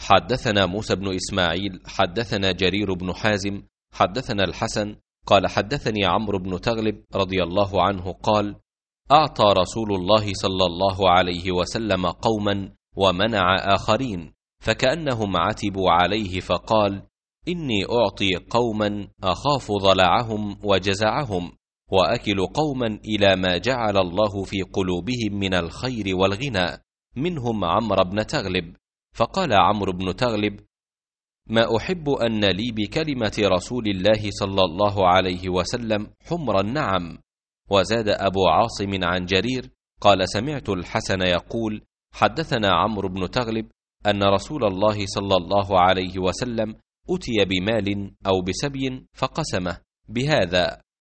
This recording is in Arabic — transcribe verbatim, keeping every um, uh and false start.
حدثنا موسى بن إسماعيل حدثنا جرير بن حازم حدثنا الحسن قال حدثني عمرو بن تغلب رضي الله عنه قال: أعطى رسول الله صلى الله عليه وسلم قوما ومنع آخرين، فكأنهم عتبوا عليه فقال: إني أعطي قوما أخاف ضلعهم وجزعهم، وأكل قوما إلى ما جعل الله في قلوبهم من الخير والغنى، منهم عمرو بن تغلب. فقال عمرو بن تغلب: ما أحب أن لي بكلمة رسول الله صلى الله عليه وسلم حمر النعم. وزاد أبو عاصم عن جرير قال: سمعت الحسن يقول: حدثنا عمرو بن تغلب أن رسول الله صلى الله عليه وسلم أتي بمال أو بسبي فقسمه بهذا،